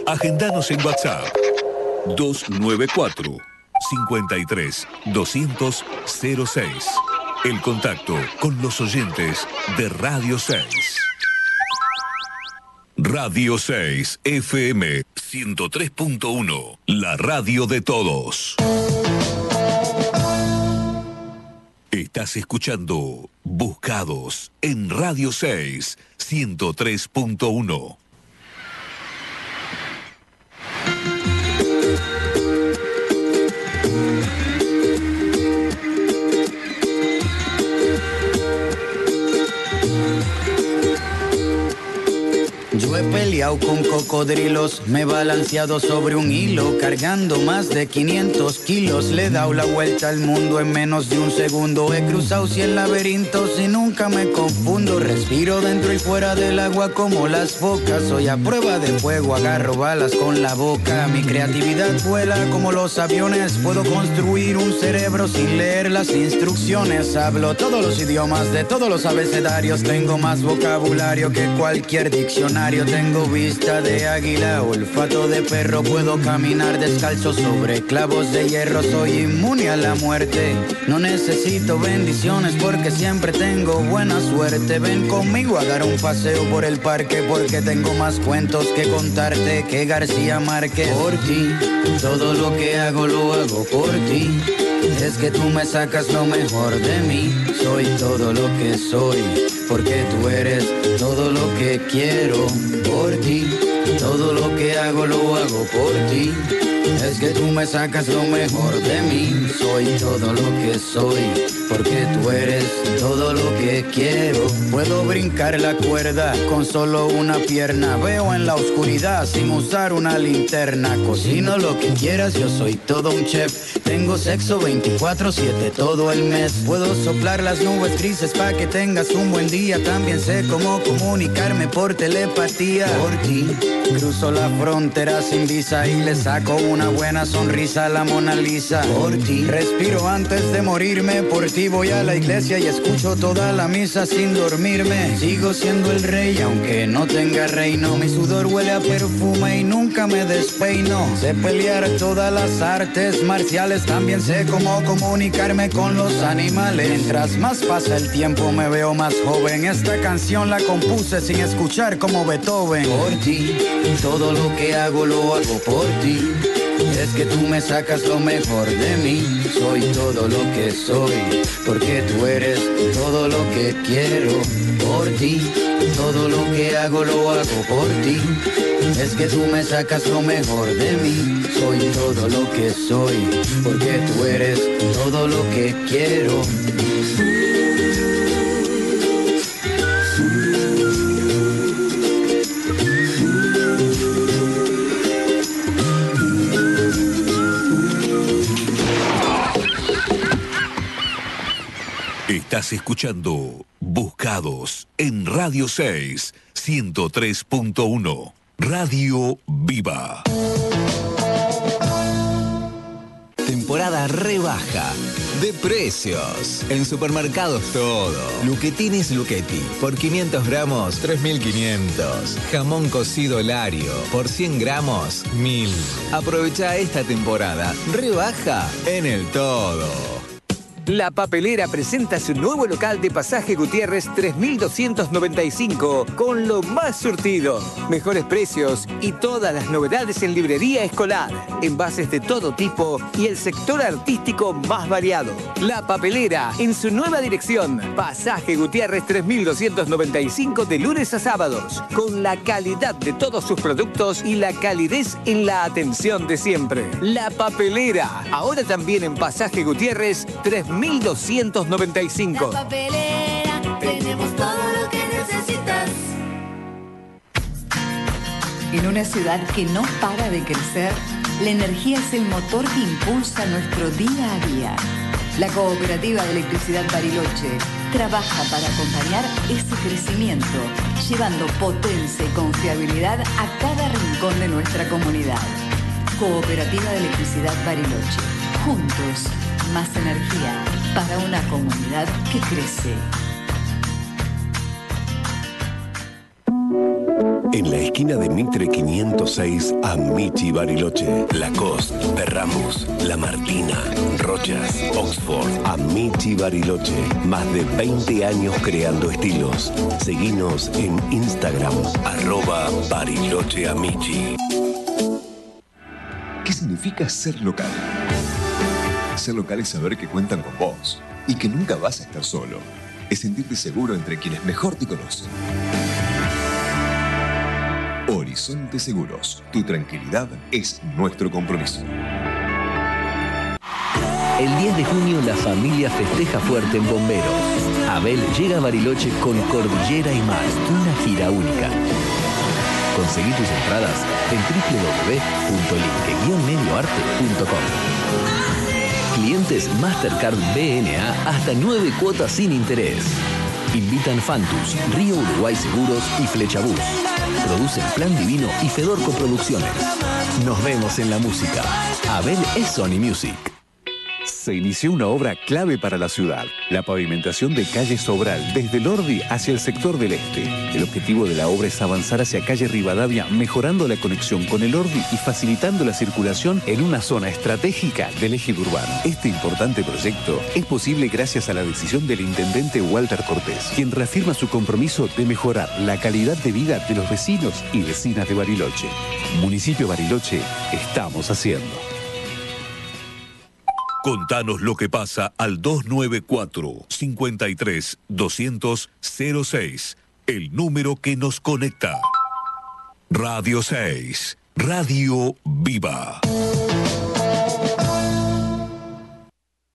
Agendanos en WhatsApp 294 53 200 06. El contacto con los oyentes de Radio 6. Radio 6 FM 103.1, la radio de todos. Estás escuchando Buscados en Radio 6 103.1. Yo he peleado con cocodrilos, me he balanceado sobre un hilo, cargando más de 500 kilos. Le he dado la vuelta al mundo en menos de un segundo. He cruzado 100 laberintos y nunca me confundo. Respiro dentro y fuera del agua como las focas. Soy a prueba de fuego, agarro balas con la boca. Mi creatividad vuela como los aviones. Puedo construir un cerebro sin leer las instrucciones. Hablo todos los idiomas de todos los abecedarios. Tengo más vocabulario que cualquier diccionario. Tengo vista de águila, olfato de perro. Puedo caminar descalzo sobre clavos de hierro. Soy inmune a la muerte. No necesito bendiciones porque siempre tengo buena suerte. Ven conmigo a dar un paseo por el parque porque tengo más cuentos que contarte que García Márquez. Por ti, todo lo que hago lo hago por ti. Es que tú me sacas lo mejor de mí. Soy todo lo que soy porque tú eres todo lo que quiero por ti. Todo lo que hago lo hago por ti. Es que tú me sacas lo mejor de mí. Soy todo lo que soy porque tú eres todo lo que quiero. Puedo brincar la cuerda con solo una pierna. Veo en la oscuridad sin usar una linterna. Cocino lo que quieras, yo soy todo un chef. Tengo sexo 24/7 todo el mes. Puedo soplar las nubes grises para que tengas un buen día. También sé cómo comunicarme por telepatía. Por ti cruzo la frontera sin visa y le saco una buena sonrisa a la Mona Lisa. Por ti respiro antes de morirme. Por ti voy a la iglesia y escucho toda la misa sin dormirme. Sigo siendo el rey aunque no tenga reino. Mi sudor huele a perfume y nunca me despeino. Sé pelear todas las artes marciales. También sé cómo comunicarme con los animales. Mientras más pasa el tiempo me veo más joven. Esta canción la compuse sin escuchar como Beethoven. Por ti, todo lo que hago lo hago por ti. Es que tú me sacas lo mejor de mí. Soy todo lo que soy porque tú eres todo lo que quiero por ti. Todo lo que hago lo hago por ti. Es que tú me sacas lo mejor de mí. Soy todo lo que soy porque tú eres todo lo que quiero. Estás escuchando Buscados en Radio 6 103.1, Radio Viva. Temporada rebaja de precios. En Supermercados Todo. Luquetines Luchetti. Por 500 gramos, 3.500. Jamón cocido Lario. Por 100 gramos, 1.000. Aprovecha esta temporada rebaja en el Todo. La Papelera presenta su nuevo local de Pasaje Gutiérrez 3295 con lo más surtido, mejores precios y todas las novedades en librería escolar, envases de todo tipo y el sector artístico más variado. La Papelera en su nueva dirección, Pasaje Gutiérrez 3295 de lunes a sábados, con la calidad de todos sus productos y la calidez en la atención de siempre. La Papelera, ahora también en Pasaje Gutiérrez 3295. La Papelera, tenemos todo lo que necesitas. En una ciudad que no para de crecer, la energía es el motor que impulsa nuestro día a día. La Cooperativa de Electricidad Bariloche trabaja para acompañar ese crecimiento, llevando potencia y confiabilidad a cada rincón de nuestra comunidad. Cooperativa de Electricidad Bariloche. Juntos, más energía para una comunidad que crece. En la esquina de Mitre 506, Amici Bariloche. Lacoste, Perramus, La Martina, Rochas, Oxford. Amici Bariloche. Más de 20 años creando estilos. Seguinos en Instagram, @BarilocheAmici. ¿Qué significa ser local? Ser local es saber que cuentan con vos y que nunca vas a estar solo. Es sentirte seguro entre quienes mejor te conocen. Horizonte Seguros. Tu tranquilidad es nuestro compromiso. El 10 de junio la familia festeja fuerte en Bomberos. Abel llega a Bariloche con Cordillera y más, una gira única. Conseguí tus entradas en www.elinque-medioarte.com. Clientes Mastercard BNA hasta 9 cuotas sin interés. Invitan Fantus, Río Uruguay Seguros y Flechabús. Producen Plan Divino y Fedorco Producciones. Nos vemos en la música. Abel es Sony Music. Se inició una obra clave para la ciudad, la pavimentación de calle Sobral, desde el Ordi hacia el sector del este. El objetivo de la obra es avanzar hacia calle Rivadavia, mejorando la conexión con el Ordi y facilitando la circulación en una zona estratégica del ejido urbano. Este importante proyecto es posible gracias a la decisión del intendente Walter Cortés, quien reafirma su compromiso de mejorar la calidad de vida de los vecinos y vecinas de Bariloche. Municipio Bariloche, estamos haciendo. Contanos lo que pasa al 294-53-200-06, el número que nos conecta. Radio 6, Radio Viva.